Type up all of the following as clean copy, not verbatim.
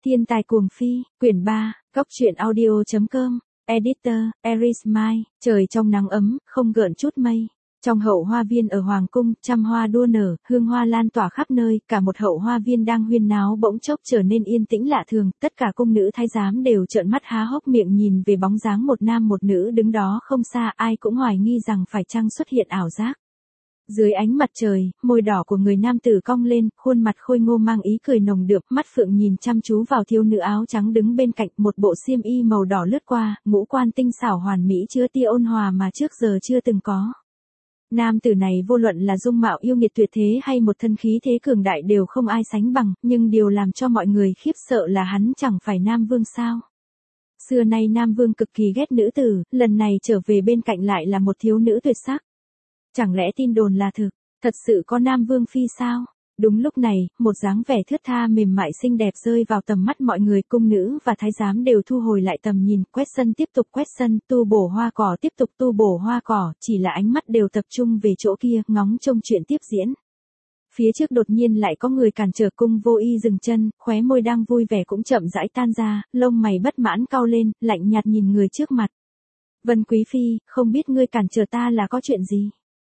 Thiên tài cuồng phi, quyển 3, góc truyện audio.com, editor, Eris Mai, trời trong nắng ấm, không gợn chút mây. Trong hậu hoa viên ở Hoàng cung, trăm hoa đua nở, hương hoa lan tỏa khắp nơi, cả một hậu hoa viên đang huyên náo bỗng chốc trở nên yên tĩnh lạ thường, tất cả cung nữ thái giám đều trợn mắt há hốc miệng nhìn về bóng dáng một nam một nữ đứng đó không xa, ai cũng hoài nghi rằng phải chăng xuất hiện ảo giác. Dưới ánh mặt trời, môi đỏ của người nam tử cong lên, khuôn mặt khôi ngô mang ý cười nồng đượm, mắt phượng nhìn chăm chú vào thiếu nữ áo trắng đứng bên cạnh, một bộ xiêm y màu đỏ lướt qua, ngũ quan tinh xảo hoàn mỹ chứa tia ôn hòa mà trước giờ chưa từng có. Nam tử này vô luận là dung mạo yêu nghiệt tuyệt thế hay một thân khí thế cường đại đều không ai sánh bằng, nhưng điều làm cho mọi người khiếp sợ là hắn chẳng phải Nam Vương sao. Xưa nay Nam Vương cực kỳ ghét nữ tử, lần này trở về bên cạnh lại là một thiếu nữ tuyệt sắc. Chẳng lẽ tin đồn là thực, thật sự có Nam Vương phi sao? Đúng lúc này, một dáng vẻ thướt tha mềm mại xinh đẹp rơi vào tầm mắt mọi người, cung nữ và thái giám đều thu hồi lại tầm nhìn, quét sân tiếp tục quét sân, tu bổ hoa cỏ tiếp tục tu bổ hoa cỏ, chỉ là ánh mắt đều tập trung về chỗ kia, ngóng trông chuyện tiếp diễn. Phía trước đột nhiên lại có người cản trở, Cung Vô Y dừng chân, khóe môi đang vui vẻ cũng chậm rãi tan ra, lông mày bất mãn cau lên, lạnh nhạt nhìn người trước mặt. Vân Quý Phi, không biết ngươi cản trở ta là có chuyện gì?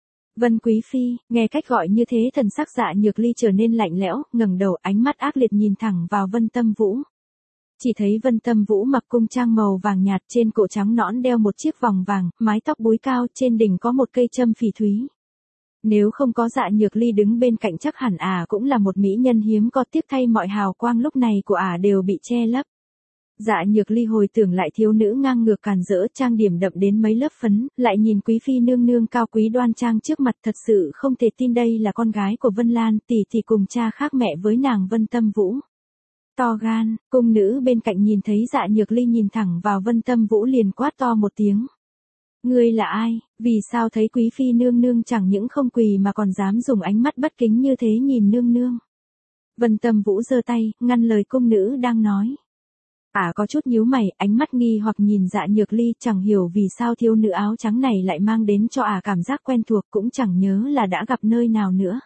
Vân Quý Phi, nghe cách gọi như thế thần sắc Dạ Nhược Ly trở nên lạnh lẽo, ngẩng đầu ánh mắt ác liệt nhìn thẳng vào Vân Tâm Vũ. Chỉ thấy Vân Tâm Vũ mặc cung trang màu vàng nhạt, trên cổ trắng nõn đeo một chiếc vòng vàng, mái tóc búi cao, trên đỉnh có một cây châm phỉ thúy. Nếu không có Dạ Nhược Ly đứng bên cạnh chắc hẳn cũng là một mỹ nhân hiếm có, tiếc thay mọi hào quang lúc này của đều bị che lấp. Dạ Nhược Ly hồi tưởng lại thiếu nữ ngang ngược càn rỡ, trang điểm đậm đến mấy lớp phấn, lại nhìn quý phi nương nương cao quý đoan trang trước mặt, thật sự không thể tin đây là con gái của Vân Lan, tỷ tỷ cùng cha khác mẹ với nàng Vân Tâm Vũ. To gan, cung nữ bên cạnh nhìn thấy Dạ Nhược Ly nhìn thẳng vào Vân Tâm Vũ liền quát to một tiếng. Ngươi là ai, vì sao thấy quý phi nương nương chẳng những không quỳ mà còn dám dùng ánh mắt bất kính như thế nhìn nương nương. Vân Tâm Vũ giơ tay, ngăn lời cung nữ đang nói. Có chút nhíu mày, ánh mắt nghi hoặc nhìn Dạ Nhược Ly, chẳng hiểu vì sao thiếu nữ áo trắng này lại mang đến cho cảm giác quen thuộc, cũng chẳng nhớ là đã gặp nơi nào nữa.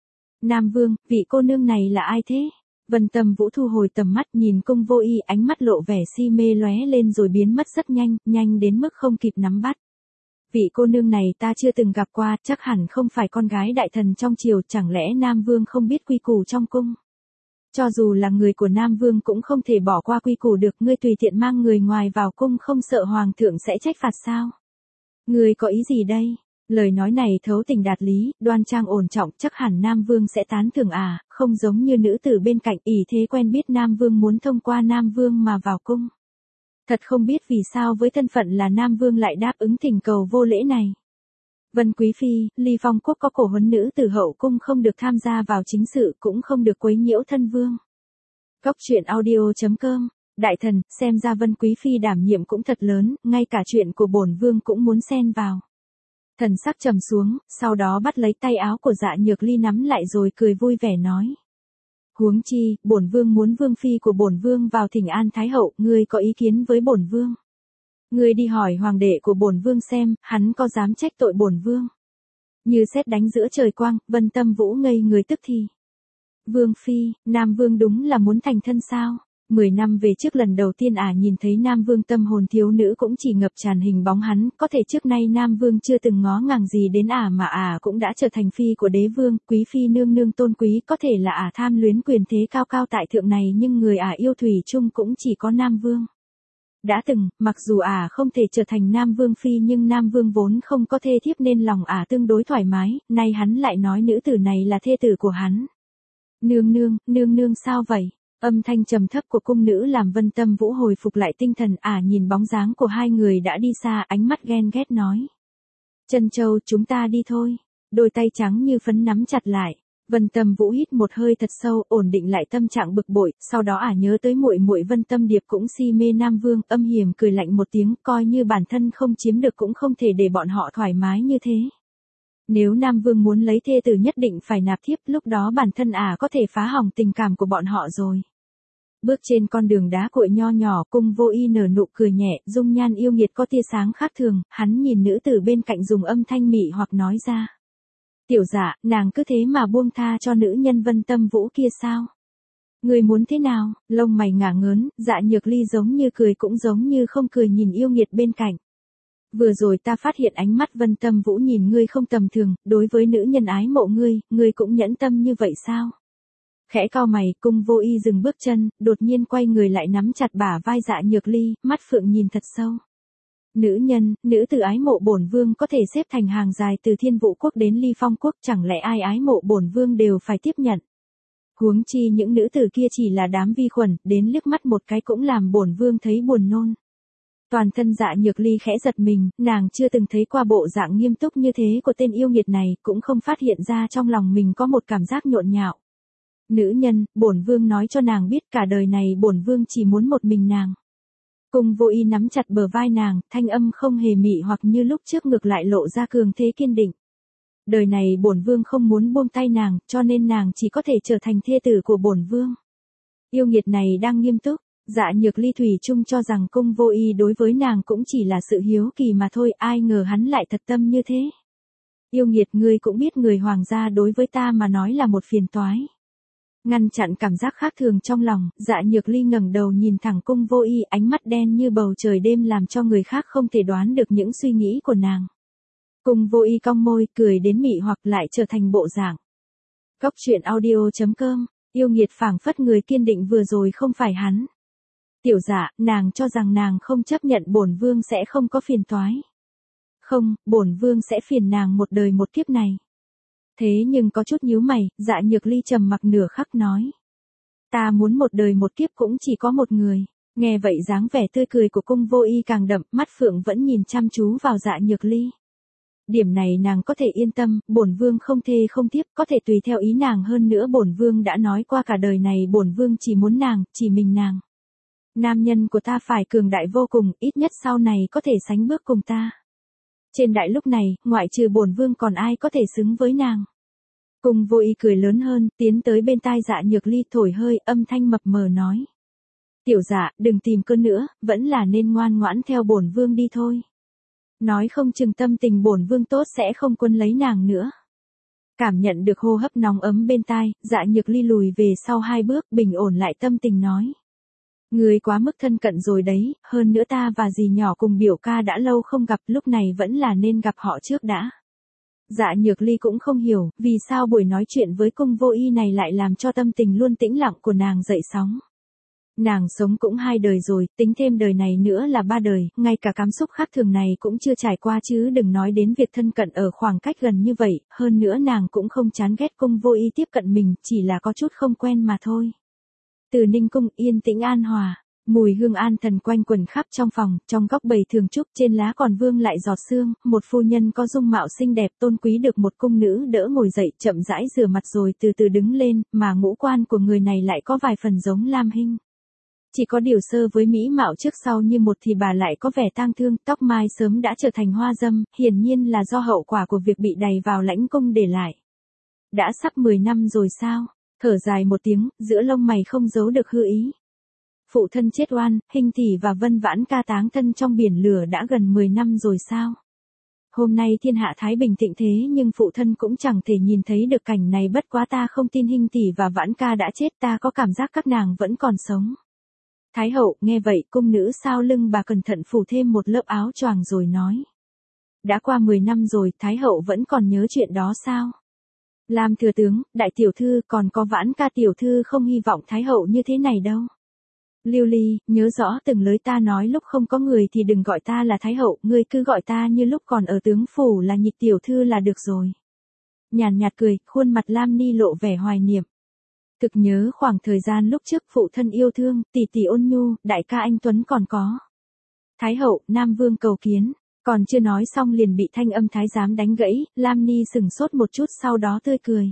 Nam Vương, vị cô nương này là ai thế? Vân Tâm Vũ thu hồi tầm mắt nhìn Cung Vô Y, ánh mắt lộ vẻ si mê lóe lên rồi biến mất rất nhanh, nhanh đến mức không kịp nắm bắt. Vị cô nương này ta chưa từng gặp qua, chắc hẳn không phải con gái đại thần trong triều, chẳng lẽ Nam Vương không biết quy củ trong cung? Cho dù là người của Nam Vương cũng không thể bỏ qua quy củ được, ngươi tùy tiện mang người ngoài vào cung không sợ hoàng thượng sẽ trách phạt sao? Ngươi có ý gì đây? Lời nói này thấu tình đạt lý, đoan trang ổn trọng, chắc hẳn Nam Vương sẽ tán thưởng không giống như nữ tử bên cạnh, ỷ thế quen biết Nam Vương muốn thông qua Nam Vương mà vào cung. Thật không biết vì sao với thân phận là Nam Vương lại đáp ứng thỉnh cầu vô lễ này. Vân Quý Phi, Ly Phong Quốc có cổ huấn nữ tử hậu cung không được tham gia vào chính sự, cũng không được quấy nhiễu thân vương. Góc truyện audio.com, đại thần, xem ra Vân Quý Phi đảm nhiệm cũng thật lớn, ngay cả chuyện của bổn vương cũng muốn xen vào. Thần sắc trầm xuống, sau đó bắt lấy tay áo của Dạ Nhược Ly nắm lại rồi cười vui vẻ nói. Huống chi, bổn vương muốn vương phi của bổn vương vào thỉnh an thái hậu, ngươi có ý kiến với bổn vương? Ngươi đi hỏi hoàng đệ của bổn vương xem, hắn có dám trách tội bổn vương? Như sét đánh giữa trời quang, Vân Tâm Vũ ngây người tức thì. Vương phi, Nam Vương đúng là muốn thành thân sao? 10 năm về trước lần đầu tiên nhìn thấy Nam Vương tâm hồn thiếu nữ cũng chỉ ngập tràn hình bóng hắn, có thể trước nay Nam Vương chưa từng ngó ngàng gì đến mà cũng đã trở thành phi của đế vương, quý phi nương nương tôn quý, có thể là tham luyến quyền thế cao cao tại thượng này, nhưng người yêu thủy chung cũng chỉ có Nam Vương. Đã từng, mặc dù không thể trở thành Nam Vương phi nhưng Nam Vương vốn không có thê thiếp nên lòng tương đối thoải mái, nay hắn lại nói nữ tử này là thê tử của hắn. Nương nương sao vậy? Âm thanh trầm thấp của cung nữ làm Vân Tâm Vũ hồi phục lại tinh thần, nhìn bóng dáng của hai người đã đi xa, ánh mắt ghen ghét nói. Trân Châu, chúng ta đi thôi. Đôi tay trắng như phấn nắm chặt lại. Vân Tâm Vũ hít một hơi thật sâu, ổn định lại tâm trạng bực bội, sau đó nhớ tới muội muội Vân Tâm Điệp cũng si mê Nam Vương, âm hiểm cười lạnh một tiếng, coi như bản thân không chiếm được cũng không thể để bọn họ thoải mái như thế. Nếu Nam Vương muốn lấy thê tử nhất định phải nạp thiếp, lúc đó bản thân có thể phá hỏng tình cảm của bọn họ rồi. Bước trên con đường đá cuội nho nhỏ, Cung Vô Y nở nụ cười nhẹ, dung nhan yêu nghiệt có tia sáng khác thường, hắn nhìn nữ tử bên cạnh dùng âm thanh mị hoặc nói ra. Tiểu Dạ, nàng cứ thế mà buông tha cho nữ nhân Vân Tâm Vũ kia sao? Ngươi muốn thế nào? Lông mày ngả ngớn, Dạ Nhược Ly giống như cười cũng giống như không cười nhìn yêu nghiệt bên cạnh. Vừa rồi ta phát hiện ánh mắt Vân Tâm Vũ nhìn ngươi không tầm thường, đối với nữ nhân ái mộ ngươi cũng nhẫn tâm như vậy sao? Khẽ cau mày, Cung Vô Y dừng bước chân, đột nhiên quay người lại nắm chặt bả vai Dạ Nhược Ly, mắt phượng nhìn thật sâu. Nữ nhân, nữ tử ái mộ bổn vương có thể xếp thành hàng dài từ Thiên Vũ quốc đến Ly Phong quốc, chẳng lẽ ai ái mộ bổn vương đều phải tiếp nhận? Huống chi những nữ tử kia chỉ là đám vi khuẩn, đến liếc mắt một cái cũng làm bổn vương thấy buồn nôn. Toàn thân Dạ Nhược Ly khẽ giật mình, nàng chưa từng thấy qua bộ dạng nghiêm túc như thế của tên yêu nghiệt này, cũng không phát hiện ra trong lòng mình có một cảm giác nhộn nhạo. Nữ nhân, bổn vương nói cho nàng biết cả đời này bổn vương chỉ muốn một mình nàng. Cung Vô Y nắm chặt bờ vai nàng, thanh âm không hề mị hoặc như lúc trước ngược lại lộ ra cường thế kiên định. Đời này bổn vương không muốn buông tay nàng, cho nên nàng chỉ có thể trở thành thê tử của bổn vương. Yêu nghiệt này đang nghiêm túc, Dạ Nhược Ly thủy chung cho rằng Cung Vô Y đối với nàng cũng chỉ là sự hiếu kỳ mà thôi, ai ngờ hắn lại thật tâm như thế. Yêu nghiệt, ngươi cũng biết người hoàng gia đối với ta mà nói là một phiền toái. Ngăn chặn cảm giác khác thường trong lòng, Dạ Nhược Ly ngẩng đầu nhìn thẳng Cung Vô Y, ánh mắt đen như bầu trời đêm làm cho người khác không thể đoán được những suy nghĩ của nàng. Cung Vô Y cong môi, cười đến mị hoặc lại trở thành bộ dạng. Cóc truyện audio.com, yêu nghiệt phảng phất người kiên định vừa rồi không phải hắn. Tiểu Dạ, nàng cho rằng nàng không chấp nhận bổn vương sẽ không có phiền toái. Không, bổn vương sẽ phiền nàng một đời một kiếp này. Thế nhưng có chút nhíu mày, Dạ Nhược Ly trầm mặc nửa khắc nói. Ta muốn một đời một kiếp cũng chỉ có một người. Nghe vậy dáng vẻ tươi cười của Cung Vô Y càng đậm, mắt phượng vẫn nhìn chăm chú vào Dạ Nhược Ly. Điểm này nàng có thể yên tâm, bổn vương không thê không thiếp, có thể tùy theo ý nàng, hơn nữa bổn vương đã nói qua cả đời này bổn vương chỉ muốn nàng, chỉ mình nàng. Nam nhân của ta phải cường đại vô cùng, ít nhất sau này có thể sánh bước cùng ta. Trên đại lục này, ngoại trừ bổn vương còn ai có thể xứng với nàng. Cung Vô Y cười lớn hơn, tiến tới bên tai Dạ Nhược Ly thổi hơi, âm thanh mập mờ nói. Tiểu Dạ, đừng tìm cơn nữa, vẫn là nên ngoan ngoãn theo bổn vương đi thôi. Nói không chừng tâm tình bổn vương tốt sẽ không quấn lấy nàng nữa. Cảm nhận được hô hấp nóng ấm bên tai, Dạ Nhược Ly lùi về sau 2 bước, bình ổn lại tâm tình nói. Người quá mức thân cận rồi đấy, hơn nữa ta và dì nhỏ cùng biểu ca đã lâu không gặp, lúc này vẫn là nên gặp họ trước đã. Dạ Nhược Ly cũng không hiểu, vì sao buổi nói chuyện với Cung Vô Y này lại làm cho tâm tình luôn tĩnh lặng của nàng dậy sóng. Nàng sống cũng 2 đời rồi, tính thêm đời này nữa là 3 đời, ngay cả cảm xúc khác thường này cũng chưa trải qua chứ đừng nói đến việc thân cận ở khoảng cách gần như vậy, hơn nữa nàng cũng không chán ghét Cung Vô Y tiếp cận mình, chỉ là có chút không quen mà thôi. Từ Ninh cung yên tĩnh an hòa, mùi hương an thần quanh quẩn khắp trong phòng, trong góc bầy thường trúc trên lá còn vương lại giọt sương, một phu nhân có dung mạo xinh đẹp tôn quý được một cung nữ đỡ ngồi dậy chậm rãi rửa mặt rồi từ từ đứng lên, mà ngũ quan của người này lại có vài phần giống Lam Hinh. Chỉ có điều sơ với mỹ mạo trước sau như một thì bà lại có vẻ tang thương, tóc mai sớm đã trở thành hoa dâm, hiển nhiên là do hậu quả của việc bị đày vào lãnh cung để lại. Đã sắp 10 năm rồi sao? Thở dài một tiếng, giữa lông mày không giấu được hư ý. Phụ thân chết oan, Hinh tỷ và Vân Vãn ca táng thân trong biển lửa đã gần 10 năm rồi sao? Hôm nay thiên hạ thái bình thịnh thế nhưng phụ thân cũng chẳng thể nhìn thấy được cảnh này, bất quá ta không tin Hinh tỷ và Vãn ca đã chết, ta có cảm giác các nàng vẫn còn sống. Thái hậu, nghe vậy, cung nữ sau lưng bà cẩn thận phủ thêm một lớp áo choàng rồi nói. Đã qua 10 năm rồi, Thái hậu vẫn còn nhớ chuyện đó sao? Lam thừa tướng, đại tiểu thư, còn có Vãn ca tiểu thư không hy vọng Thái hậu như thế này đâu. Lưu Ly, nhớ rõ từng lời ta nói lúc không có người thì đừng gọi ta là Thái hậu, ngươi cứ gọi ta như lúc còn ở tướng phủ là Nhị tiểu thư là được rồi. Nhàn nhạt cười, khuôn mặt Lam Ni lộ vẻ hoài niệm. Thực nhớ khoảng thời gian lúc trước phụ thân yêu thương, tỷ tỷ ôn nhu, đại ca anh Tuấn còn có. Thái hậu, Nam Vương cầu kiến, còn chưa nói xong liền bị thanh âm thái giám đánh gãy, Lam Ni sừng sốt một chút sau đó tươi cười.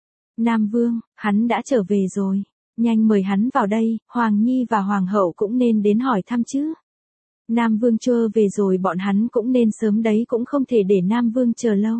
Nam Vương, hắn đã trở về rồi, nhanh mời hắn vào đây, Hoàng Nhi và Hoàng hậu cũng nên đến hỏi thăm chứ. Nam Vương chưa về rồi bọn hắn cũng nên sớm đấy, cũng không thể để Nam Vương chờ lâu.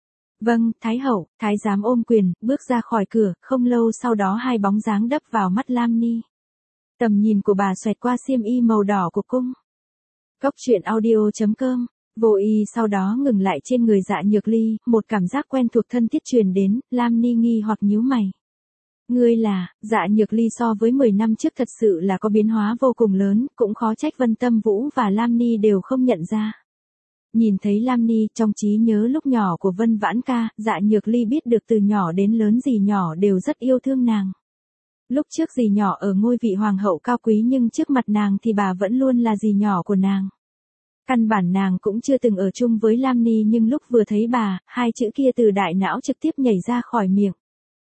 Vâng, Thái hậu, thái giám ôm quyền, bước ra khỏi cửa, không lâu sau đó 2 bóng dáng đập vào mắt Lam Ni. Tầm nhìn của bà xoẹt qua xiêm y màu đỏ của cung. Cóc truyện audio.com, Vô Y sau đó ngừng lại trên người Dạ Nhược Ly, một cảm giác quen thuộc thân thiết truyền đến, Lam Ni nghi hoặc nhíu mày. Ngươi là, Dạ Nhược Ly so với 10 năm trước thật sự là có biến hóa vô cùng lớn, cũng khó trách Vân Tâm Vũ và Lam Ni đều không nhận ra. Nhìn thấy Lam Ni trong trí nhớ lúc nhỏ của Vân Vãn Ca, Dạ Nhược Ly biết được từ nhỏ đến lớn dì nhỏ đều rất yêu thương nàng. Lúc trước dì nhỏ ở ngôi vị hoàng hậu cao quý nhưng trước mặt nàng thì bà vẫn luôn là dì nhỏ của nàng. Căn bản nàng cũng chưa từng ở chung với Lam Ni nhưng lúc vừa thấy bà, hai chữ kia từ đại não trực tiếp nhảy ra khỏi miệng.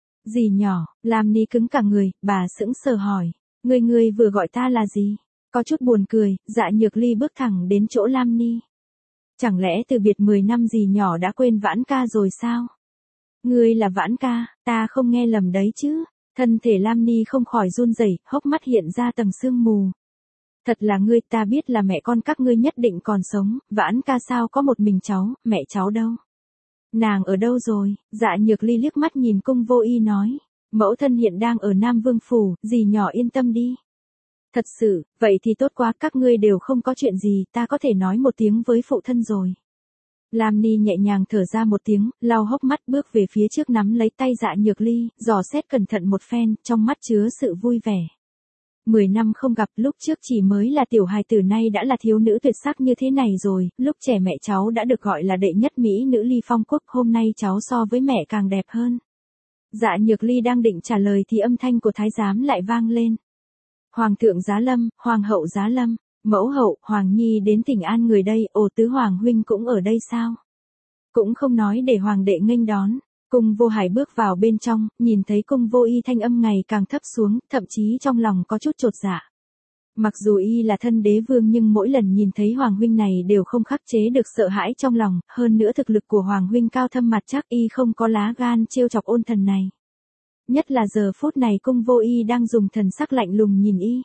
Dì nhỏ, Lam Ni cứng cả người, bà sững sờ hỏi. Ngươi vừa gọi ta là gì? Có chút buồn cười, Dạ Nhược Ly bước thẳng đến chỗ Lam Ni. Chẳng lẽ từ biệt 10 năm dì nhỏ đã quên Vãn Ca rồi sao? Ngươi là Vãn Ca, ta không nghe lầm đấy chứ? Thân thể Lam Ni không khỏi run rẩy, hốc mắt hiện ra tầng sương mù. Thật là ngươi, ta biết là mẹ con các ngươi nhất định còn sống, Vãn Ca sao có một mình cháu, mẹ cháu đâu? Nàng ở đâu rồi? Dạ Nhược Ly liếc mắt nhìn Cung Vô Y nói. Mẫu thân hiện đang ở Nam Vương Phủ, dì nhỏ yên tâm đi. Thật sự, vậy thì tốt quá, các ngươi đều không có chuyện gì, ta có thể nói một tiếng với phụ thân rồi. Lam Ni nhẹ nhàng thở ra một tiếng, lau hốc mắt bước về phía trước nắm lấy tay Dạ Nhược Ly, dò xét cẩn thận một phen, trong mắt chứa sự vui vẻ. 10 năm không gặp, lúc trước chỉ mới là tiểu hài tử, nay đã là thiếu nữ tuyệt sắc như thế này rồi, lúc trẻ mẹ cháu đã được gọi là đệ nhất mỹ nữ Ly Phong Quốc, hôm nay cháu so với mẹ càng đẹp hơn. Dạ Nhược Ly đang định trả lời thì âm thanh của thái giám lại vang lên. Hoàng thượng giá lâm, hoàng hậu giá lâm, mẫu hậu, hoàng nhi đến thỉnh an người đây, ồ tứ hoàng huynh cũng ở đây sao? Cũng không nói để hoàng đệ nghênh đón. Cung Vô Hải bước vào bên trong, nhìn thấy Cung Vô Y thanh âm ngày càng thấp xuống, thậm chí trong lòng có chút chột dạ. Mặc dù y là thân đế vương nhưng mỗi lần nhìn thấy hoàng huynh này đều không khắc chế được sợ hãi trong lòng, hơn nữa thực lực của hoàng huynh cao thâm mặt chắc, y không có lá gan trêu chọc ôn thần này. Nhất là giờ phút này Cung Vô Y đang dùng thần sắc lạnh lùng nhìn y.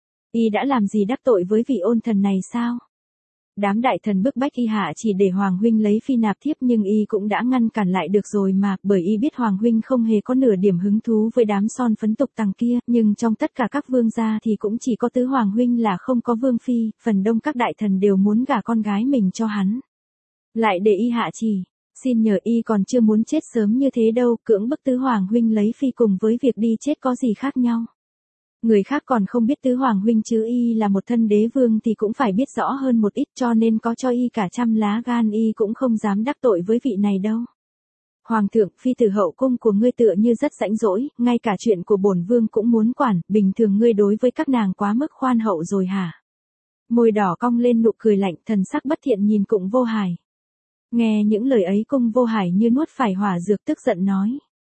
Y đã làm gì đắc tội với vị ôn thần này sao? Đám đại thần bức bách y hạ chỉ để hoàng huynh lấy phi nạp thiếp nhưng y cũng đã ngăn cản lại được rồi mà, bởi y biết hoàng huynh không hề có nửa điểm hứng thú với đám son phấn tục tằng kia, nhưng trong tất cả các vương gia thì cũng chỉ có tứ hoàng huynh là không có vương phi, phần đông các đại thần đều muốn gả con gái mình cho hắn. Lại để y hạ chỉ, xin nhờ y còn chưa muốn chết sớm như thế đâu, cưỡng bức tứ hoàng huynh lấy phi cùng với việc đi chết có gì khác nhau. Người khác còn không biết tứ hoàng huynh chứ y là một thân đế vương thì cũng phải biết rõ hơn một ít, cho nên có cho y cả trăm lá gan y cũng không dám đắc tội với vị này đâu. Hoàng thượng, phi tử hậu cung của ngươi tựa như rất rãnh rỗi, ngay cả chuyện của bổn vương cũng muốn quản, bình thường ngươi đối với các nàng quá mức khoan hậu rồi hả? Môi đỏ cong lên nụ cười lạnh, thần sắc bất thiện nhìn Cung Vô Hải. Nghe những lời ấy Cung Vô Hải như nuốt phải hỏa dược, tức giận nói.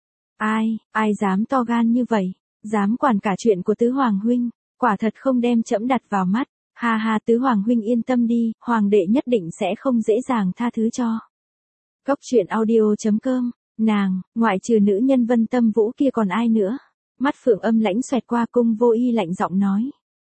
Ai dám to gan như vậy? Dám quản cả chuyện của tứ hoàng huynh, quả thật không đem trẫm đặt vào mắt. Ha ha, tứ hoàng huynh yên tâm đi, hoàng đệ nhất định sẽ không dễ dàng tha thứ cho. Cốc truyện audio.com, nàng, ngoại trừ nữ nhân Vân Tâm Vũ kia còn ai nữa? Mắt Phượng Âm lãnh xoẹt qua, Cung Vô Y lạnh giọng nói.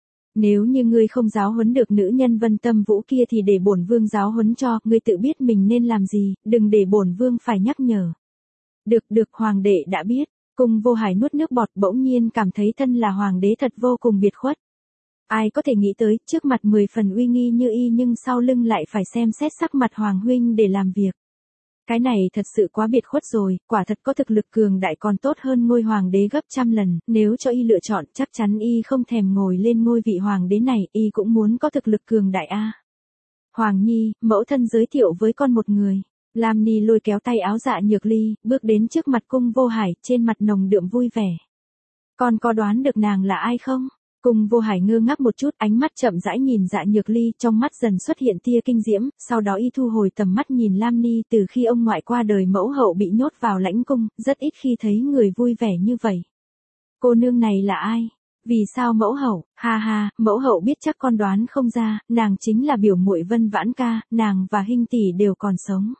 Nếu như ngươi không giáo huấn được nữ nhân Vân Tâm Vũ kia thì để bổn vương giáo huấn cho, ngươi tự biết mình nên làm gì, đừng để bổn vương phải nhắc nhở. Được, hoàng đệ đã biết. Cung Vô Hải nuốt nước bọt, bỗng nhiên cảm thấy thân là hoàng đế thật vô cùng biệt khuất. Ai có thể nghĩ tới, trước mặt 10 phần uy nghi như y nhưng sau lưng lại phải xem xét sắc mặt hoàng huynh để làm việc. Cái này thật sự quá biệt khuất rồi, quả thật có thực lực cường đại còn tốt hơn ngôi hoàng đế gấp trăm lần, nếu cho y lựa chọn chắc chắn y không thèm ngồi lên ngôi vị hoàng đế này, y cũng muốn có thực lực cường đại a. Hoàng nhi, mẫu thân giới thiệu với con một người. Lam Ni lôi kéo tay áo Dạ Nhược Ly, bước đến trước mặt Cung Vô Hải, trên mặt nồng đượm vui vẻ. Con có đoán được nàng là ai không? Cung Vô Hải ngơ ngác một chút, ánh mắt chậm rãi nhìn Dạ Nhược Ly, trong mắt dần xuất hiện tia kinh diễm, sau đó y thu hồi tầm mắt nhìn Lam Ni, từ khi ông ngoại qua đời mẫu hậu bị nhốt vào lãnh cung, rất ít khi thấy người vui vẻ như vậy. Cô nương này là ai? Vì sao mẫu hậu? Ha ha, mẫu hậu biết chắc con đoán không ra, nàng chính là biểu muội Vân Vãn Ca, nàng và Hinh tỷ đều còn sống.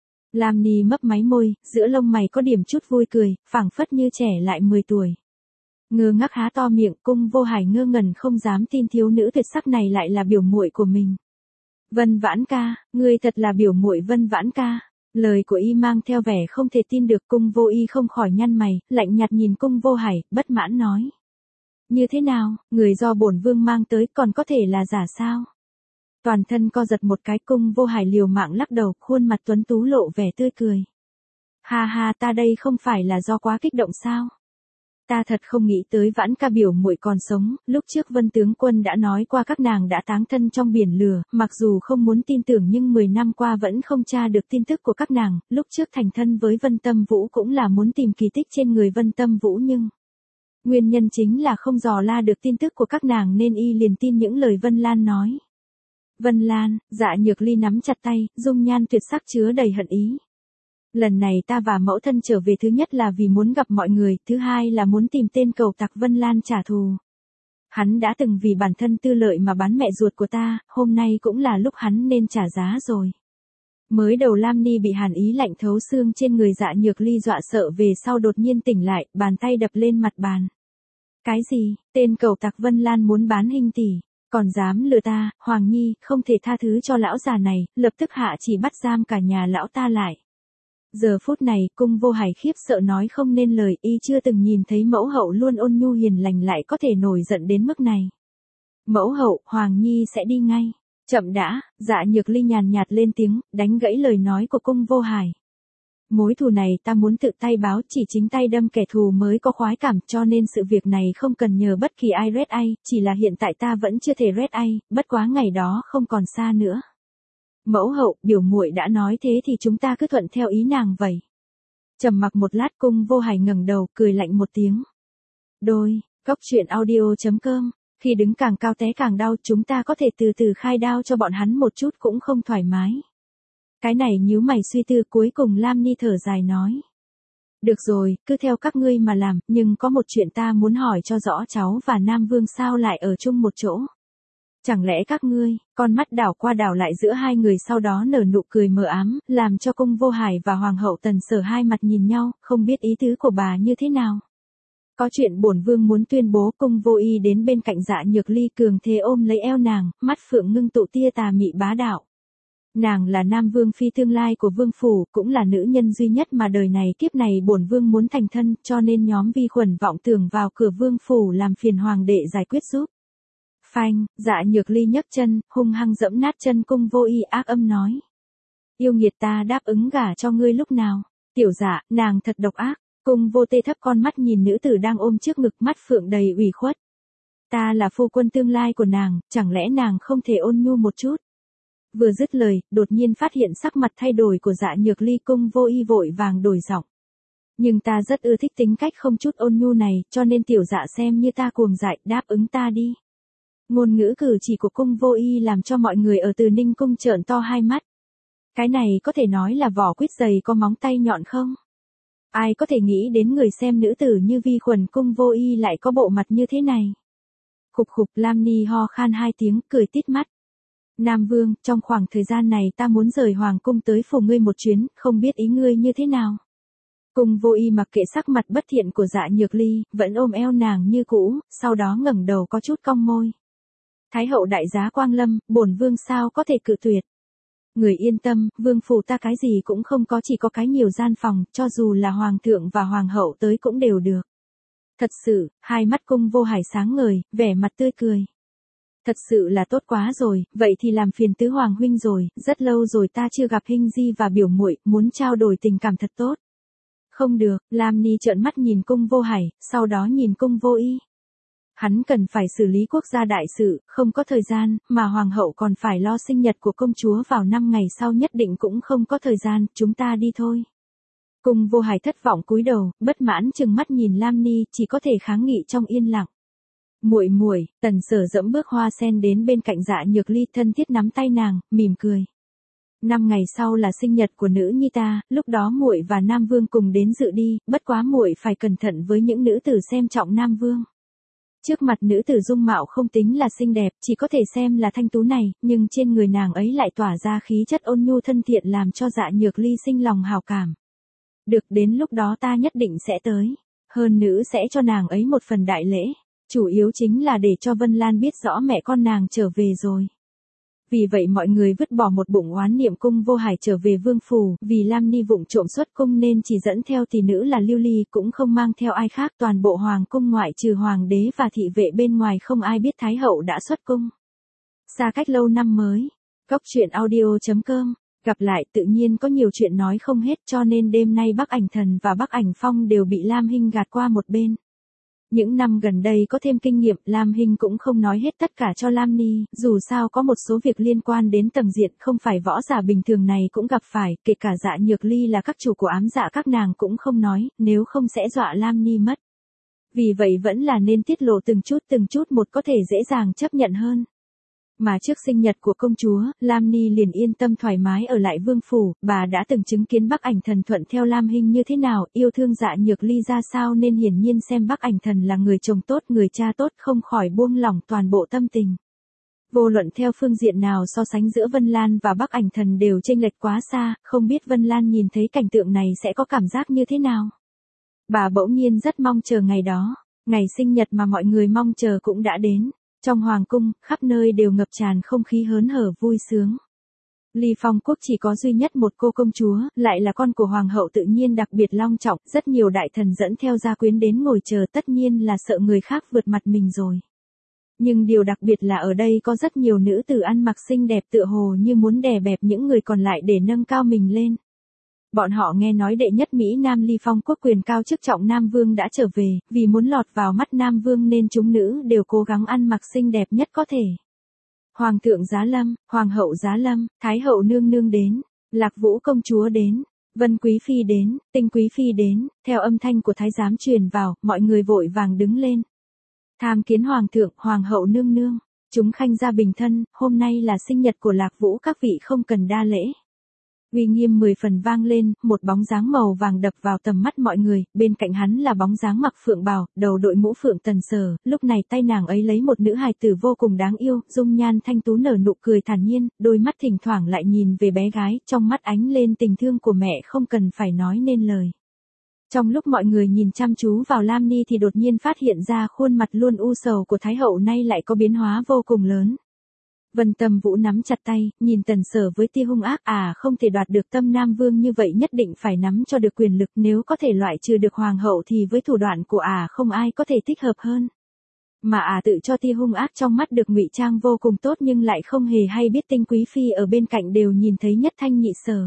Lam Ni mấp máy môi, giữa lông mày có điểm chút vui cười, phảng phất như trẻ lại 10 tuổi. Ngơ ngác há to miệng, Cung Vô Hải ngơ ngẩn không dám tin thiếu nữ tuyệt sắc này lại là biểu muội của mình. Vân Vãn Ca, ngươi thật là biểu muội Vân Vãn Ca. Lời của y mang theo vẻ không thể tin được, Cung Vô Y không khỏi nhăn mày, lạnh nhạt nhìn Cung Vô Hải, bất mãn nói. Như thế nào, người do bổn vương mang tới còn có thể là giả sao? Toàn thân co giật một cái, Cung Vô Hải liều mạng lắc đầu, khuôn mặt tuấn tú lộ vẻ tươi cười. Ha ha, ta đây không phải là do quá kích động sao? Ta thật không nghĩ tới Vãn ca biểu muội còn sống, lúc trước Vân tướng quân đã nói qua các nàng đã táng thân trong biển lửa, mặc dù không muốn tin tưởng nhưng 10 năm qua vẫn không tra được tin tức của các nàng, lúc trước thành thân với Vân Tâm Vũ cũng là muốn tìm kỳ tích trên người Vân Tâm Vũ nhưng nguyên nhân chính là không dò la được tin tức của các nàng nên y liền tin những lời Vân Lan nói. Vân Lan, Dạ Nhược Ly nắm chặt tay, dung nhan tuyệt sắc chứa đầy hận ý. Lần này ta và mẫu thân trở về thứ nhất là vì muốn gặp mọi người, thứ hai là muốn tìm tên cẩu tặc Vân Lan trả thù. Hắn đã từng vì bản thân tư lợi mà bán mẹ ruột của ta, hôm nay cũng là lúc hắn nên trả giá rồi. Mới đầu Lam Ni bị hàn ý lạnh thấu xương trên người Dạ Nhược Ly dọa sợ về sau đột nhiên tỉnh lại, bàn tay đập lên mặt bàn. Cái gì, tên cẩu tặc Vân Lan muốn bán Hinh tỷ, còn dám lừa ta, Hoàng Nhi, không thể tha thứ cho lão già này, lập tức hạ chỉ bắt giam cả nhà lão ta lại. Giờ phút này, Cung Vô Hải khiếp sợ nói không nên lời, y chưa từng nhìn thấy mẫu hậu luôn ôn nhu hiền lành lại có thể nổi giận đến mức này. Mẫu hậu, Hoàng Nhi sẽ đi ngay. Chậm đã, Dạ Nhược Ly nhàn nhạt lên tiếng, đánh gãy lời nói của Cung Vô Hải. Mối thù này ta muốn tự tay báo, chỉ chính tay đâm kẻ thù mới có khoái cảm, cho nên sự việc này không cần nhờ bất kỳ ai rét ai, chỉ là hiện tại ta vẫn chưa thể rét ai, bất quá ngày đó không còn xa nữa. Mẫu hậu, biểu muội đã nói thế thì chúng ta cứ thuận theo ý nàng vậy. Trầm mặc một lát, Cung Vô Hải ngẩng đầu, cười lạnh một tiếng. Đôi, góc truyện audio.com, khi đứng càng cao té càng đau, chúng ta có thể từ từ khai đao cho bọn hắn một chút cũng không thoải mái. Cái này nhíu mày suy tư, cuối cùng Lam Ni thở dài nói. Được rồi, cứ theo các ngươi mà làm, nhưng có một chuyện ta muốn hỏi cho rõ, cháu và Nam Vương sao lại ở chung một chỗ. Chẳng lẽ các ngươi, con mắt đảo qua đảo lại giữa hai người sau đó nở nụ cười mờ ám, làm cho Cung Vô Hải và Hoàng hậu Tần Sở hai mặt nhìn nhau, không biết ý tứ của bà như thế nào. Có chuyện bổn vương muốn tuyên bố. Cung Vô Y đến bên cạnh Dạ Nhược Ly cường thế ôm lấy eo nàng, mắt phượng ngưng tụ tia tà mị bá đạo. Nàng là Nam Vương phi tương lai của vương phủ, cũng là nữ nhân duy nhất mà đời này kiếp này bổn vương muốn thành thân, cho nên nhóm vi khuẩn vọng tưởng vào cửa vương phủ làm phiền hoàng đệ giải quyết giúp. Phanh, Dạ Nhược Ly nhấc chân, hung hăng dẫm nát chân Cung Vô Y, ác âm nói. Yêu nghiệt, ta đáp ứng gả cho ngươi lúc nào. Tiểu Dạ, nàng thật độc ác. Cung Vô Tê thấp con mắt nhìn nữ tử đang ôm trước ngực, mắt phượng đầy ủy khuất. Ta là phu quân tương lai của nàng, chẳng lẽ nàng không thể ôn nhu một chút? Vừa dứt lời, đột nhiên phát hiện sắc mặt thay đổi của Dạ Nhược Ly, Cung Vô Y vội vàng đổi giọng. Nhưng ta rất ưa thích tính cách không chút ôn nhu này, cho nên tiểu Dạ xem như ta cuồng dại, đáp ứng ta đi. Ngôn ngữ cử chỉ của Cung Vô Y làm cho mọi người ở Từ Ninh cung trợn to hai mắt. Cái này có thể nói là vỏ quýt dày có móng tay nhọn không? Ai có thể nghĩ đến người xem nữ tử như vi khuẩn Cung Vô Y lại có bộ mặt như thế này? Khục khục, Lam Ni ho khan hai tiếng, cười tít mắt. Nam Vương, trong khoảng thời gian này ta muốn rời hoàng cung tới phủ ngươi một chuyến, không biết ý ngươi như thế nào? Cung Vô Y mặc kệ sắc mặt bất thiện của Dạ Nhược Ly, vẫn ôm eo nàng như cũ, sau đó ngẩng đầu có chút cong môi. Thái hậu đại giá quang lâm, bổn vương sao có thể cự tuyệt. Người yên tâm, vương phủ ta cái gì cũng không có, chỉ có cái nhiều gian phòng, cho dù là hoàng thượng và hoàng hậu tới cũng đều được. Thật sự, hai mắt Cung Vô Hải sáng ngời, vẻ mặt tươi cười. Thật sự là tốt quá rồi, vậy thì làm phiền tứ hoàng huynh rồi, rất lâu rồi ta chưa gặp Hinh Di và biểu muội, muốn trao đổi tình cảm thật tốt. Không được, Lam Ni trợn mắt nhìn Cung Vô Hải, sau đó nhìn Cung Vô Y. Hắn cần phải xử lý quốc gia đại sự, không có thời gian, mà hoàng hậu còn phải lo sinh nhật của công chúa vào 5 ngày sau, nhất định cũng không có thời gian, chúng ta đi thôi. Cung Vô Hải thất vọng cúi đầu, bất mãn trừng mắt nhìn Lam Ni, chỉ có thể kháng nghị trong yên lặng. Muội muội, Tần Sở dẫm bước hoa sen đến bên cạnh Dạ Nhược Ly, thân thiết nắm tay nàng, mỉm cười. 5 ngày sau là sinh nhật của nữ nhi ta, lúc đó muội và Nam Vương cùng đến dự đi, bất quá muội phải cẩn thận với những nữ tử xem trọng Nam Vương. Trước mặt nữ tử dung mạo không tính là xinh đẹp, chỉ có thể xem là thanh tú này, nhưng trên người nàng ấy lại tỏa ra khí chất ôn nhu thân thiện làm cho Dạ Nhược Ly sinh lòng hào cảm. Được, đến lúc đó ta nhất định sẽ tới. Hơn nữa sẽ cho nàng ấy một phần đại lễ. Chủ yếu chính là để cho Vân Lan biết rõ mẹ con nàng trở về rồi. Vì vậy mọi người vứt bỏ một bụng oán niệm Cung Vô Hải trở về vương phủ, vì Lam Ni vụng trộm xuất cung nên chỉ dẫn theo tỷ nữ là Lưu Ly, cũng không mang theo ai khác, toàn bộ hoàng cung ngoại trừ hoàng đế và thị vệ bên ngoài không ai biết Thái hậu đã xuất cung. Xa cách lâu năm mới. Góc truyện audio.com. Gặp lại, tự nhiên có nhiều chuyện nói không hết, cho nên đêm nay Bắc Ảnh Thần và Bắc Ảnh Phong đều bị Lam Hinh gạt qua một bên. Những năm gần đây có thêm kinh nghiệm, Lam Hinh cũng không nói hết tất cả cho Lam Ni, dù sao có một số việc liên quan đến tầng diện không phải võ giả bình thường này cũng gặp phải, kể cả Dạ Nhược Ly là các chủ của ám dạ các nàng cũng không nói, nếu không sẽ dọa Lam Ni mất. Vì vậy vẫn là nên tiết lộ từng chút một có thể dễ dàng chấp nhận hơn. Mà trước sinh nhật của công chúa, Lam Ni liền yên tâm thoải mái ở lại vương phủ, bà đã từng chứng kiến Bắc Ảnh Thần thuận theo Lam Hinh như thế nào, yêu thương Dạ Nhược Ly ra sao nên hiển nhiên xem Bắc Ảnh Thần là người chồng tốt, người cha tốt không khỏi buông lỏng toàn bộ tâm tình. Vô luận theo phương diện nào so sánh giữa Vân Lan và Bắc Ảnh Thần đều chênh lệch quá xa, không biết Vân Lan nhìn thấy cảnh tượng này sẽ có cảm giác như thế nào. Bà bỗng nhiên rất mong chờ ngày đó, ngày sinh nhật mà mọi người mong chờ cũng đã đến. Trong hoàng cung, khắp nơi đều ngập tràn không khí hớn hở vui sướng. Ly Phong Quốc chỉ có duy nhất một cô công chúa, lại là con của hoàng hậu tự nhiên đặc biệt long trọng, rất nhiều đại thần dẫn theo gia quyến đến ngồi chờ tất nhiên là sợ người khác vượt mặt mình rồi. Nhưng điều đặc biệt là ở đây có rất nhiều nữ tử ăn mặc xinh đẹp tựa hồ như muốn đè bẹp những người còn lại để nâng cao mình lên. Bọn họ nghe nói đệ nhất Mỹ Nam Ly Phong Quốc quyền cao chức trọng Nam Vương đã trở về, vì muốn lọt vào mắt Nam Vương nên chúng nữ đều cố gắng ăn mặc xinh đẹp nhất có thể. Hoàng thượng giá lâm, hoàng hậu giá lâm, thái hậu nương nương đến, Lạc Vũ công chúa đến, Vân quý phi đến, Tinh quý phi đến, theo âm thanh của thái giám truyền vào, mọi người vội vàng đứng lên. Tham kiến hoàng thượng, hoàng hậu nương nương, chúng khanh ra bình thân, hôm nay là sinh nhật của Lạc Vũ các vị không cần đa lễ. Uy nghiêm 10 phần vang lên, một bóng dáng màu vàng đập vào tầm mắt mọi người, bên cạnh hắn là bóng dáng mặc phượng bào, đầu đội mũ phượng Tần Sở, lúc này tay nàng ấy lấy một nữ hài tử vô cùng đáng yêu, dung nhan thanh tú nở nụ cười thản nhiên, đôi mắt thỉnh thoảng lại nhìn về bé gái, trong mắt ánh lên tình thương của mẹ không cần phải nói nên lời. Trong lúc mọi người nhìn chăm chú vào Lam Ni thì đột nhiên phát hiện ra khuôn mặt luôn u sầu của Thái hậu nay lại có biến hóa vô cùng lớn. Vân Tâm Vũ nắm chặt tay, nhìn Tần Sở với tia hung ác, không thể đoạt được tâm Nam Vương như vậy nhất định phải nắm cho được quyền lực, nếu có thể loại trừ được hoàng hậu thì với thủ đoạn của không ai có thể thích hợp hơn. Mà tự cho tia hung ác trong mắt được ngụy trang vô cùng tốt nhưng lại không hề hay biết Tinh quý phi ở bên cạnh đều nhìn thấy nhất thanh nhị sở.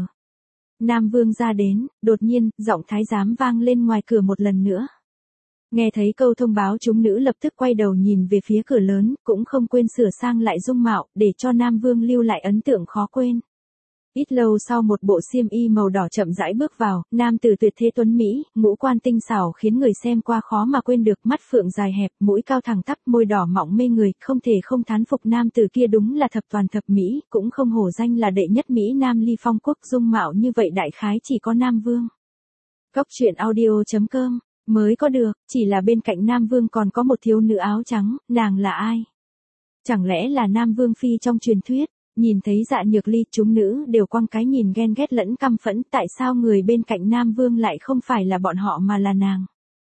Nam Vương ra đến, đột nhiên, giọng thái giám vang lên ngoài cửa một lần nữa. Nghe thấy câu thông báo chúng nữ lập tức quay đầu nhìn về phía cửa lớn, cũng không quên sửa sang lại dung mạo, để cho Nam Vương lưu lại ấn tượng khó quên. Ít lâu sau một bộ xiêm y màu đỏ chậm rãi bước vào, nam tử tuyệt thế tuấn Mỹ, ngũ quan tinh xảo khiến người xem qua khó mà quên được, mắt phượng dài hẹp, mũi cao thẳng tắp, môi đỏ mọng mê người, không thể không thán phục nam tử kia đúng là thập toàn thập Mỹ, cũng không hổ danh là đệ nhất Mỹ Nam Ly Phong Quốc, dung mạo như vậy đại khái chỉ có Nam Vương. Góc truyện audio.com mới có được, chỉ là bên cạnh Nam Vương còn có một thiếu nữ áo trắng, nàng là ai? Chẳng lẽ là Nam Vương phi trong truyền thuyết? Nhìn thấy Dạ Nhược Ly, chúng nữ đều quăng cái nhìn ghen ghét lẫn căm phẫn, tại sao người bên cạnh Nam Vương lại không phải là bọn họ mà là nàng?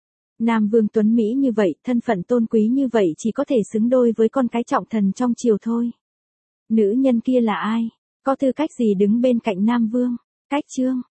Nam Vương tuấn Mỹ như vậy, thân phận tôn quý như vậy chỉ có thể xứng đôi với con cái trọng thần trong triều thôi. Nữ nhân kia là ai? Có tư cách gì đứng bên cạnh Nam Vương? Cách chương